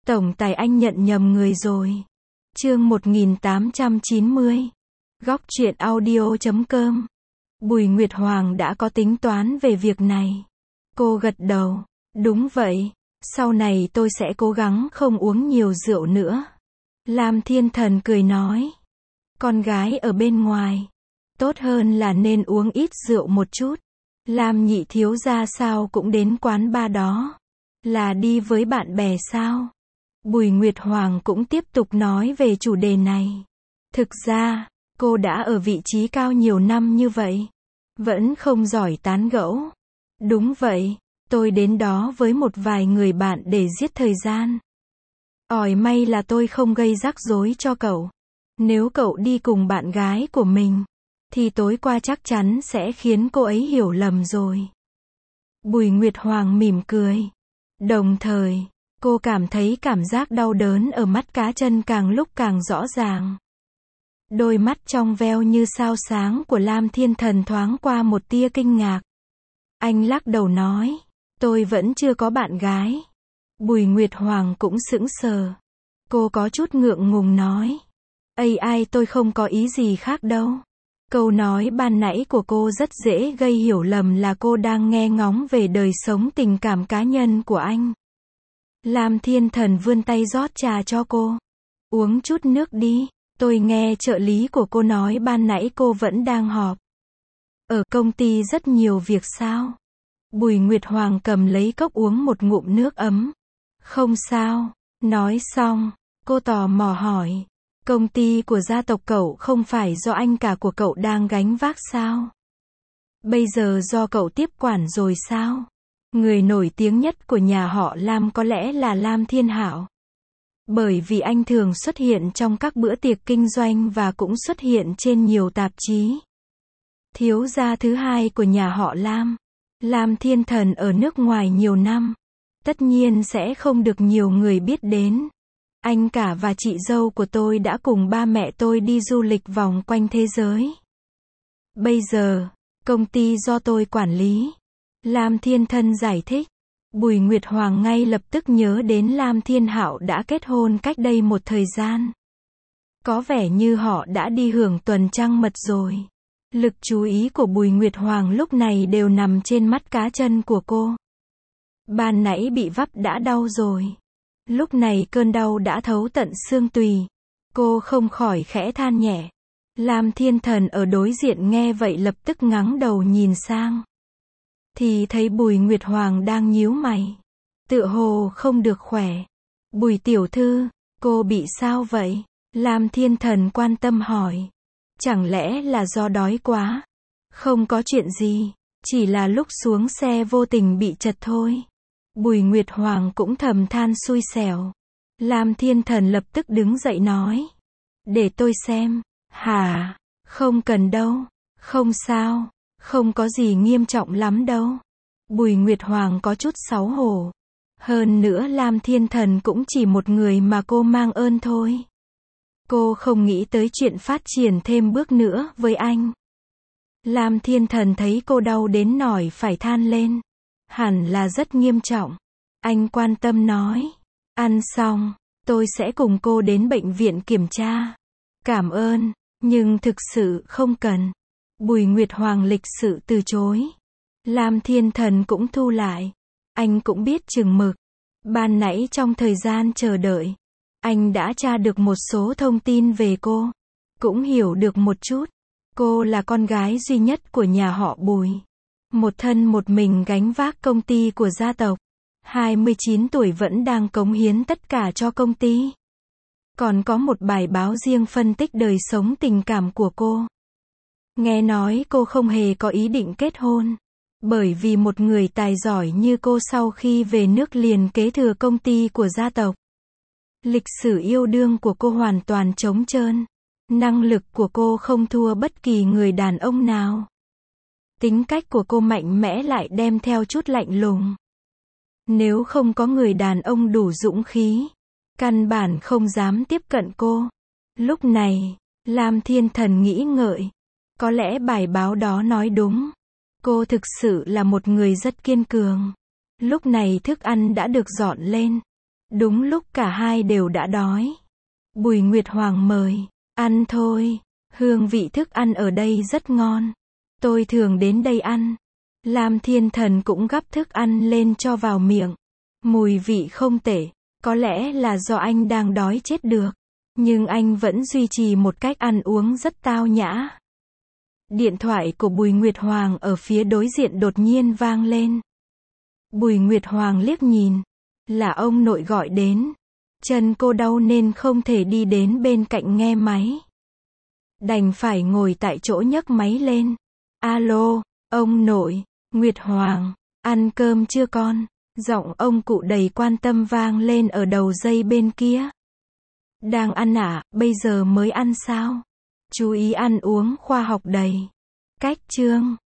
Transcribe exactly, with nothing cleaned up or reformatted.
Tổng tài anh nhận nhầm người rồi. Chương một nghìn tám trăm chín mươi. Góc truyện audio chấm com. Bùi Nguyệt Hoàng đã có tính toán về việc này. Cô gật đầu. Đúng vậy. Sau này tôi sẽ cố gắng không uống nhiều rượu nữa. Lam Thiên Thần cười nói. Con gái ở bên ngoài. Tốt hơn là nên uống ít rượu một chút. Lam nhị thiếu gia sao cũng đến quán bar đó. Là đi với bạn bè sao? Bùi Nguyệt Hoàng cũng tiếp tục nói về chủ đề này. Thực ra, cô đã ở vị trí cao nhiều năm như vậy. Vẫn không giỏi tán gẫu. Đúng vậy, tôi đến đó với một vài người bạn để giết thời gian. Ỏi may là tôi không gây rắc rối cho cậu. Nếu cậu đi cùng bạn gái của mình, thì tối qua chắc chắn sẽ khiến cô ấy hiểu lầm rồi. Bùi Nguyệt Hoàng mỉm cười. Đồng thời, cô cảm thấy cảm giác đau đớn ở mắt cá chân càng lúc càng rõ ràng. Đôi mắt trong veo như sao sáng của Lam Thiên Thần thoáng qua một tia kinh ngạc. Anh lắc đầu nói, tôi vẫn chưa có bạn gái. Bùi Nguyệt Hoàng cũng sững sờ. Cô có chút ngượng ngùng nói, ây ai tôi không có ý gì khác đâu. Câu nói ban nãy của cô rất dễ gây hiểu lầm là cô đang nghe ngóng về đời sống tình cảm cá nhân của anh. Lam Thiên Thần vươn tay rót trà cho cô. Uống chút nước đi, tôi nghe trợ lý của cô nói ban nãy cô vẫn đang họp. Ở công ty rất nhiều việc sao? Bùi Nguyệt Hoàng cầm lấy cốc uống một ngụm nước ấm. Không sao. Nói xong, cô tò mò hỏi. Công ty của gia tộc cậu không phải do anh cả của cậu đang gánh vác sao? Bây giờ do cậu tiếp quản rồi sao? Người nổi tiếng nhất của nhà họ Lam có lẽ là Lam Thiên Hạo. Bởi vì anh thường xuất hiện trong các bữa tiệc kinh doanh và cũng xuất hiện trên nhiều tạp chí. Thiếu gia thứ hai của nhà họ Lam, Lam Thiên Thần ở nước ngoài nhiều năm. Tất nhiên sẽ không được nhiều người biết đến. Anh cả và chị dâu của tôi đã cùng ba mẹ tôi đi du lịch vòng quanh thế giới. Bây giờ, công ty do tôi quản lý. Lam Thiên Thần giải thích. Bùi Nguyệt Hoàng ngay lập tức nhớ đến Lam Thiên Hạo đã kết hôn cách đây một thời gian. Có vẻ như họ đã đi hưởng tuần trăng mật rồi. Lực chú ý của Bùi Nguyệt Hoàng lúc này đều nằm trên mắt cá chân của cô. Ban nãy bị vấp đã đau rồi. Lúc này cơn đau đã thấu tận xương tùy. Cô không khỏi khẽ than nhẹ. Lam Thiên Thần ở đối diện nghe vậy lập tức ngẩng đầu nhìn sang. Thì thấy Bùi Nguyệt Hoàng đang nhíu mày. Tựa hồ không được khỏe. Bùi tiểu thư, cô bị sao vậy? Lam Thiên Thần quan tâm hỏi. Chẳng lẽ là do đói quá? Không có chuyện gì. Chỉ là lúc xuống xe vô tình bị trật thôi. Bùi Nguyệt Hoàng cũng thầm than xui xẻo. Lam Thiên Thần lập tức đứng dậy nói. Để tôi xem. Hả? Không cần đâu. Không sao. Không có gì nghiêm trọng lắm đâu. Bùi Nguyệt Hoàng có chút xấu hổ. Hơn nữa Lam Thiên Thần cũng chỉ một người mà cô mang ơn thôi. Cô không nghĩ tới chuyện phát triển thêm bước nữa với anh. Lam Thiên Thần thấy cô đau đến nỗi phải than lên. Hẳn là rất nghiêm trọng. Anh quan tâm nói. Ăn xong, tôi sẽ cùng cô đến bệnh viện kiểm tra. Cảm ơn, nhưng thực sự không cần. Bùi Nguyệt Hoàng lịch sự từ chối. Lam Thiên Thần cũng thu lại. Anh cũng biết chừng mực. Ban nãy trong thời gian chờ đợi, anh đã tra được một số thông tin về cô. Cũng hiểu được một chút. Cô là con gái duy nhất của nhà họ Bùi. Một thân một mình gánh vác công ty của gia tộc. hai mươi chín tuổi vẫn đang cống hiến tất cả cho công ty. Còn có một bài báo riêng phân tích đời sống tình cảm của cô. Nghe nói cô không hề có ý định kết hôn. Bởi vì một người tài giỏi như cô sau khi về nước liền kế thừa công ty của gia tộc. Lịch sử yêu đương của cô hoàn toàn trống trơn. Năng lực của cô không thua bất kỳ người đàn ông nào. Tính cách của cô mạnh mẽ lại đem theo chút lạnh lùng. Nếu không có người đàn ông đủ dũng khí, căn bản không dám tiếp cận cô. Lúc này, Lam Thiên Thần nghĩ ngợi. Có lẽ bài báo đó nói đúng. Cô thực sự là một người rất kiên cường. Lúc này thức ăn đã được dọn lên. Đúng lúc cả hai đều đã đói. Bùi Nguyệt Hoàng mời, ăn thôi, hương vị thức ăn ở đây rất ngon. Tôi thường đến đây ăn. Lam Thiên Thần cũng gắp thức ăn lên cho vào miệng. Mùi vị không tệ, có lẽ là do anh đang đói chết được. Nhưng anh vẫn duy trì một cách ăn uống rất tao nhã. Điện thoại của Bùi Nguyệt Hoàng ở phía đối diện đột nhiên vang lên. Bùi Nguyệt Hoàng liếc nhìn. Là ông nội gọi đến. Chân cô đau nên không thể đi đến bên cạnh nghe máy. Đành phải ngồi tại chỗ nhấc máy lên. Alo, ông nội, Nguyệt Hoàng, ăn cơm chưa con? Giọng ông cụ đầy quan tâm vang lên ở đầu dây bên kia. Đang ăn ạ, à, bây giờ mới ăn sao? Chú ý ăn uống khoa học đầy. Cách chương